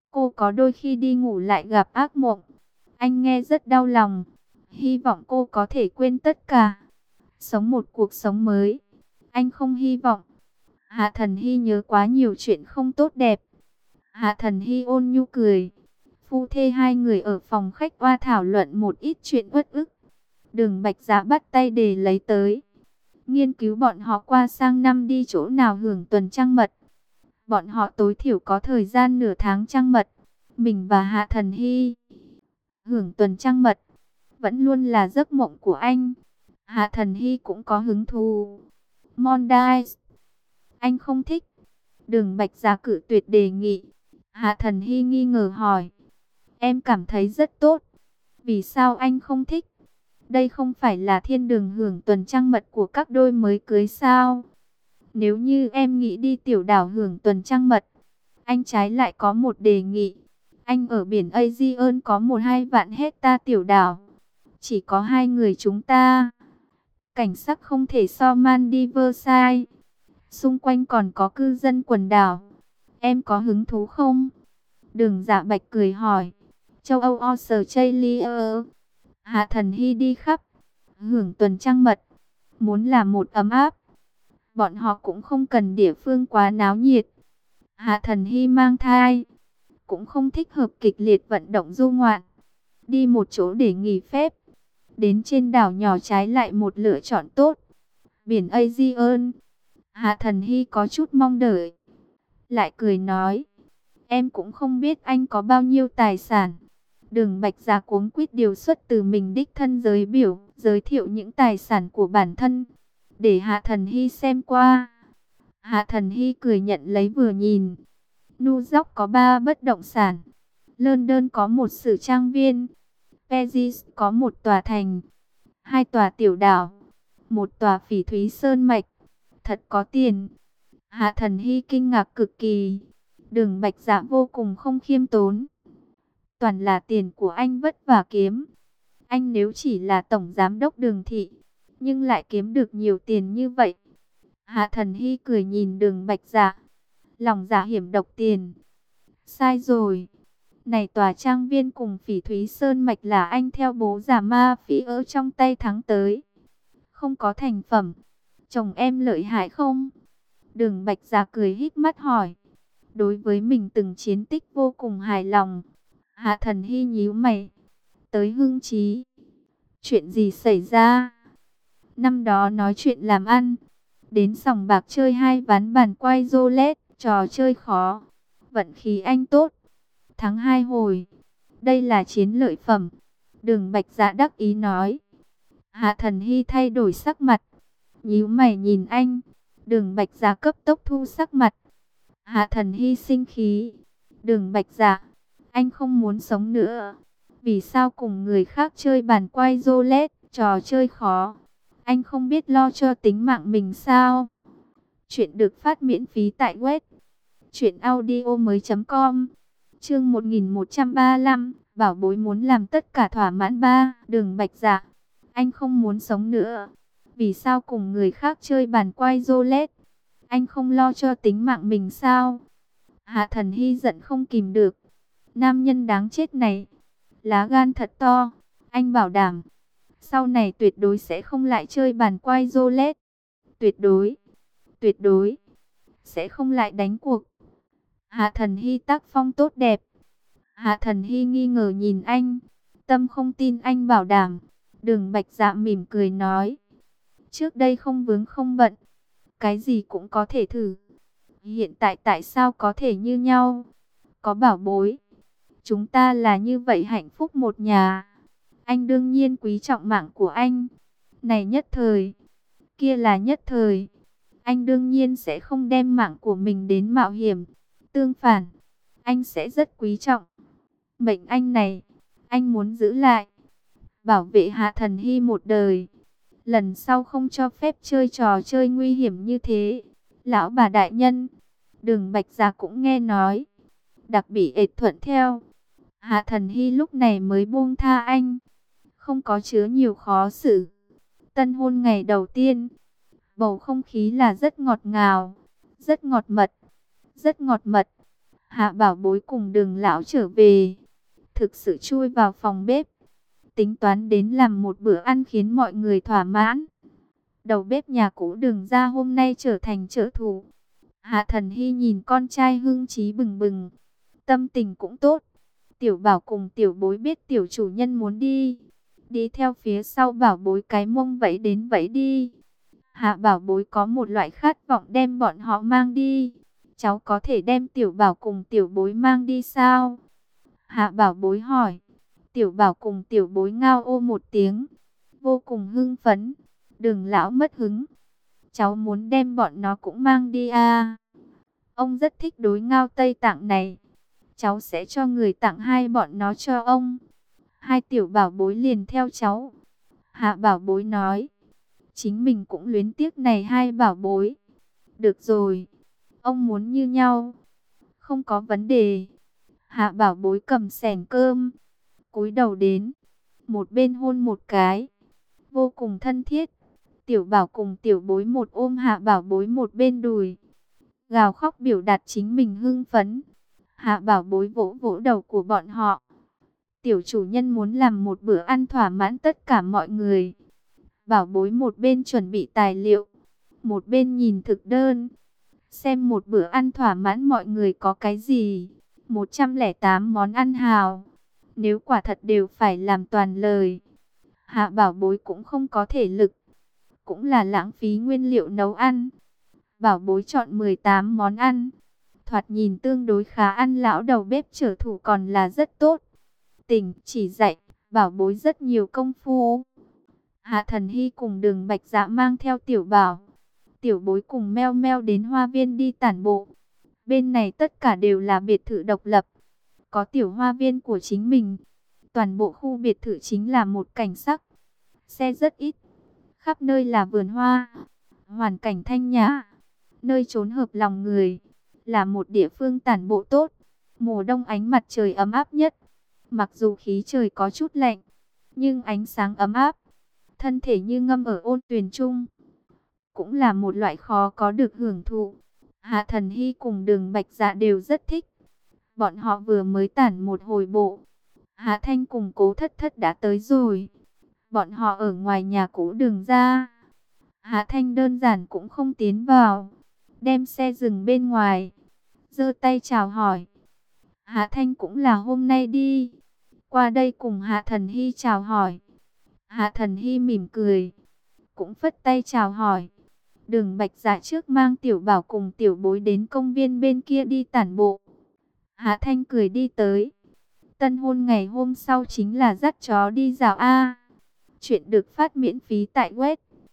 Cô có đôi khi đi ngủ lại gặp ác mộng. Anh nghe rất đau lòng. Hy vọng cô có thể quên tất cả. Sống một cuộc sống mới. Anh không hy vọng. Hạ Thần Hy nhớ quá nhiều chuyện không tốt đẹp. Hạ Thần Hy ôn nhu cười. Phu thê hai người ở phòng khách oa thảo luận một ít chuyện uất ức. Đường Bạch Dạ bắt tay để lấy tới. Nghiên cứu bọn họ qua sang năm đi chỗ nào hưởng tuần trăng mật. Bọn họ tối thiểu có thời gian nửa tháng trăng mật. Mình và Hạ Thần Hy hưởng tuần trăng mật vẫn luôn là giấc mộng của anh. Hạ Thần Hy cũng có hứng thú. Mondice anh không thích. Đường Bạch Dạ cự tuyệt đề nghị. Hạ Thần Hy nghi ngờ hỏi. Em cảm thấy rất tốt. Vì sao anh không thích? Đây không phải là thiên đường hưởng tuần trăng mật của các đôi mới cưới sao? Nếu như em nghĩ đi tiểu đảo hưởng tuần trăng mật, anh trái lại có một đề nghị. Anh ở biển Aegean có 1-2 vạn hecta tiểu đảo. Chỉ có 2 người chúng ta. Cảnh sắc không thể so Maldives. Xung quanh còn có cư dân quần đảo. Em có hứng thú không? Đường Dạ Bạch cười hỏi. Châu Âu Australia. Hạ Thần Hy đi khắp, hưởng tuần trăng mật. Muốn là một ấm áp. Bọn họ cũng không cần địa phương quá náo nhiệt. Hạ Thần Hy mang thai. Cũng không thích hợp kịch liệt vận động du ngoạn. Đi một chỗ để nghỉ phép. Đến trên đảo nhỏ trái lại một lựa chọn tốt. Biển Aegean. Hạ Thần Hy có chút mong đợi. Lại cười nói. Em cũng không biết anh có bao nhiêu tài sản. Đường Bạch Dạ cuống quýt điều xuất từ mình đích thân giới thiệu những tài sản của bản thân. Để Hạ Thần Hy xem qua. Hạ Thần Hy cười nhận lấy vừa nhìn. New York có 3 bất động sản. London có một sử trang viên. Paris có một tòa thành. 2 tòa tiểu đảo. Một tòa phỉ thúy sơn mạch. Thật có tiền. Hạ Thần Hy kinh ngạc cực kỳ. Đường Bạch Dạ vô cùng không khiêm tốn. Toàn là tiền của anh vất vả kiếm. Anh nếu chỉ là tổng giám đốc Đường thị, nhưng lại kiếm được nhiều tiền như vậy. Hạ Thần Hy cười nhìn Đường Bạch Dạ. Lòng dạ hiểm độc tiền. Sai rồi. Này tòa trang viên cùng phỉ thúy sơn mạch là anh theo bố già ma phỉ ở trong tay thắng tới. Không có thành phẩm. Chồng em lợi hại không? Đường Bạch Dạ cười híp mắt hỏi. Đối với mình từng chiến tích vô cùng hài lòng. Hạ Thần Hy nhíu mày. Tới hưng trí. Chuyện gì xảy ra? Năm đó nói chuyện làm ăn. Đến sòng bạc chơi 2 ván bàn quay roulette, trò chơi khó. Vận khí anh tốt. Thắng 2 hồi. Đây là chiến lợi phẩm. Đường Bạch Dạ đắc ý nói. Hạ Thần Hy thay đổi sắc mặt. Nhíu mày nhìn anh. Đường Bạch Dạ cấp tốc thu sắc mặt. Hạ Thần Hy sinh khí. Đường Bạch Dạ, anh không muốn sống nữa. Vì sao cùng người khác chơi bàn quay roulette, trò chơi khó? Anh không biết lo cho tính mạng mình sao? Chuyện được phát miễn phí tại web truyệnaudiomoi.com. Chương 1135, bảo bối muốn làm tất cả thỏa mãn ba. Đường Bạch Dạ, anh không muốn sống nữa. Vì sao cùng người khác chơi bàn quay roulette? Anh không lo cho tính mạng mình sao? Hạ Thần Hy giận không kìm được. Nam nhân đáng chết này, lá gan thật to. Anh bảo đảm, sau này tuyệt đối sẽ không lại chơi bàn quay roulette. Tuyệt đối, tuyệt đối, sẽ không lại đánh cuộc. Hạ Thần Hy tác phong tốt đẹp. Hạ Thần Hy nghi ngờ nhìn anh. Tâm không tin anh bảo đảm. Đường Bạch Dạ mỉm cười nói. Trước đây không vướng không bận. Cái gì cũng có thể thử. Hiện tại tại sao có thể như nhau? Có bảo bối. Chúng ta là như vậy hạnh phúc một nhà. Anh đương nhiên quý trọng mạng của anh. Này nhất thời, kia là nhất thời. Anh đương nhiên sẽ không đem mạng của mình đến mạo hiểm. Tương phản, anh sẽ rất quý trọng mệnh anh này. Anh muốn giữ lại, bảo vệ Hạ Thần Hy một đời. Lần sau không cho phép chơi trò chơi nguy hiểm như thế. Lão bà đại nhân, Đường Bạch Dạ cũng nghe nói. Đặc bị ệt thuận theo. Hạ Thần Hy lúc này mới buông tha anh. Không có chứa nhiều khó xử. Tân hôn ngày đầu tiên, bầu không khí là rất ngọt ngào, rất ngọt mật, rất ngọt mật. Hạ Bảo Bối cùng Đường lão trở về, thực sự chui vào phòng bếp, tính toán đến làm một bữa ăn khiến mọi người thỏa mãn. Đầu bếp nhà cũ Đường gia hôm nay trở thành trợ thủ. Hạ Thần Hy nhìn con trai hưng trí bừng bừng, tâm tình cũng tốt. Tiểu Bảo cùng Tiểu Bối biết tiểu chủ nhân muốn đi, đi theo phía sau Bảo Bối cái mông vẫy đến vẫy đi. Hạ Bảo Bối có một loại khát vọng đem bọn họ mang đi. Cháu có thể đem Tiểu Bảo cùng Tiểu Bối mang đi sao? Hạ Bảo Bối hỏi. Tiểu Bảo cùng Tiểu Bối ngao ô một tiếng, vô cùng hưng phấn. Đường lão mất hứng. Cháu muốn đem bọn nó cũng mang đi à? Ông rất thích đối ngao Tây Tạng này. Cháu sẽ cho người tặng hai bọn nó cho ông. Hai Tiểu Bảo Bối liền theo cháu. Hạ Bảo Bối nói. Chính mình cũng luyến tiếc này hai bảo bối. Được rồi, ông muốn như nhau, không có vấn đề. Hạ Bảo Bối cầm xẻng cơm, cúi đầu đến, một bên hôn một cái, vô cùng thân thiết. Tiểu Bảo cùng Tiểu Bối một ôm Hạ Bảo Bối một bên đùi, gào khóc biểu đạt chính mình hưng phấn. Hạ Bảo Bối vỗ vỗ đầu của bọn họ. Tiểu chủ nhân muốn làm một bữa ăn thỏa mãn tất cả mọi người. Bảo Bối một bên chuẩn bị tài liệu, một bên nhìn thực đơn, xem một bữa ăn thỏa mãn mọi người có cái gì. 108 món ăn hào, nếu quả thật đều phải làm toàn lời, Hạ Bảo Bối cũng không có thể lực, cũng là lãng phí nguyên liệu nấu ăn. Bảo Bối chọn 18 món ăn, thoạt nhìn tương đối khá ăn. Lão đầu bếp trở thủ còn là rất tốt, tỉnh chỉ dạy Bảo Bối rất nhiều công phu. Hạ Thần Hy cùng Đường Bạch Dạ mang theo Tiểu Bảo, Tiểu Bối cùng Meo Meo đến hoa viên đi tản bộ. Bên này tất cả đều là biệt thự độc lập, có tiểu hoa viên của chính mình. Toàn bộ khu biệt thự chính là một cảnh sắc, xe rất ít, khắp nơi là vườn hoa, hoàn cảnh thanh nhã, nơi trốn hợp lòng người, là một địa phương tản bộ tốt. Mùa đông ánh mặt trời ấm áp nhất, mặc dù khí trời có chút lạnh, nhưng ánh sáng ấm áp, thân thể như ngâm ở ôn tuyền chung, cũng là một loại khó có được hưởng thụ. Hạ Thần Hy cùng Đường Bạch Dạ đều rất thích. Bọn họ vừa mới tản một hồi bộ, Hạ Thanh cùng Cố Thất Thất đã tới rồi. Bọn họ ở ngoài nhà cũ Đường ra. Hạ Thanh đơn giản cũng không tiến vào, đem xe dừng bên ngoài, giơ tay chào hỏi. Hạ Thanh cũng là hôm nay đi qua đây cùng Hạ Thần Hy chào hỏi. Hạ Thần Hy mỉm cười, cũng phất tay chào hỏi. Đường Bạch Dạ trước mang Tiểu Bảo cùng Tiểu Bối đến công viên bên kia đi tản bộ. Hạ Thanh cười đi tới. Tân hôn ngày hôm sau chính là dắt chó đi dạo a. Chuyện được phát miễn phí tại web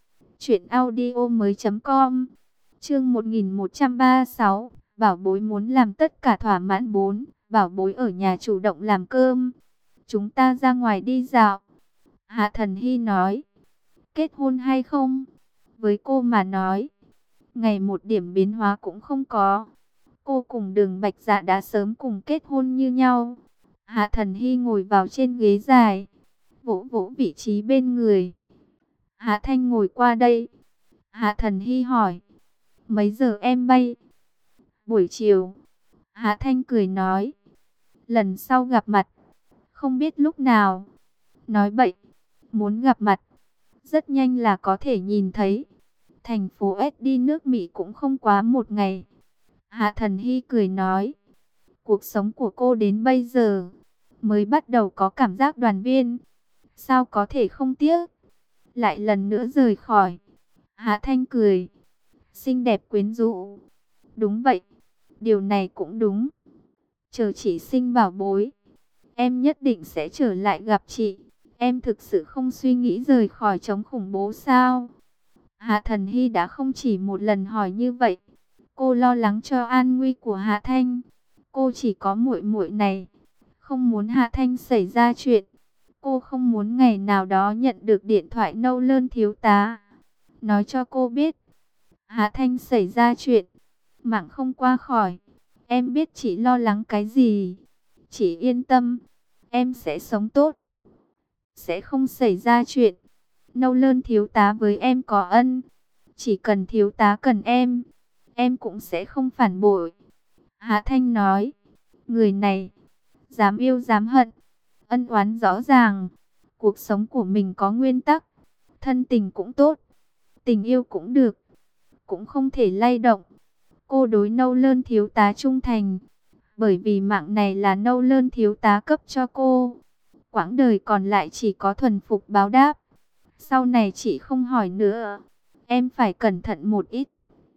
truyệnaudiomoi.com. Chương 1136, Bảo Bối muốn làm tất cả thỏa mãn 4. Bảo Bối ở nhà chủ động làm cơm. Chúng ta ra ngoài đi dạo. Hạ Thần Hy nói. Kết hôn hay không? Với cô mà nói, ngày một điểm biến hóa cũng không có. Cô cùng Đường Bạch Dạ đã sớm cùng kết hôn như nhau. Hạ Thần Hy ngồi vào trên ghế dài, vỗ vỗ vị trí bên người. Hạ Thanh ngồi qua đây. Hạ Thần Hy hỏi, mấy giờ em bay? Buổi chiều. Hạ Thanh cười nói, lần sau gặp mặt, không biết lúc nào. Nói bậy, muốn gặp mặt, rất nhanh là có thể nhìn thấy. Thành phố S đi nước Mỹ cũng không quá một ngày. Hạ Thần Hy cười nói, cuộc sống của cô đến bây giờ mới bắt đầu có cảm giác đoàn viên, sao có thể không tiếc lại lần nữa rời khỏi. Hạ Thanh cười, xinh đẹp quyến rũ. Đúng vậy, điều này cũng đúng. Chờ chị sinh Bảo Bối, em nhất định sẽ trở lại gặp chị. Em thực sự không suy nghĩ rời khỏi chống khủng bố sao? Hạ Thần Hy đã không chỉ một lần hỏi như vậy. Cô lo lắng cho an nguy của Hạ Thanh. Cô chỉ có muội muội này, không muốn Hạ Thanh xảy ra chuyện. Cô không muốn ngày nào đó nhận được điện thoại nâu lơn thiếu tá nói cho cô biết Hạ Thanh xảy ra chuyện, mạng không qua khỏi. Em biết chị lo lắng cái gì. Chị yên tâm, em sẽ sống tốt, sẽ không xảy ra chuyện. Nâu lơn thiếu tá với em có ân, chỉ cần thiếu tá cần em cũng sẽ không phản bội. Hạ Thanh nói, Người này, dám yêu dám hận, ân oán rõ ràng. Cuộc sống của mình có nguyên tắc, thân tình cũng tốt, tình yêu cũng được, cũng không thể lay động. Cô đối Nâu Lơn thiếu tá trung thành, bởi vì mạng này là Nâu Lơn thiếu tá cấp cho cô. Quãng đời còn lại chỉ có thuần phục báo đáp. Sau này chị không hỏi nữa, em phải cẩn thận một ít.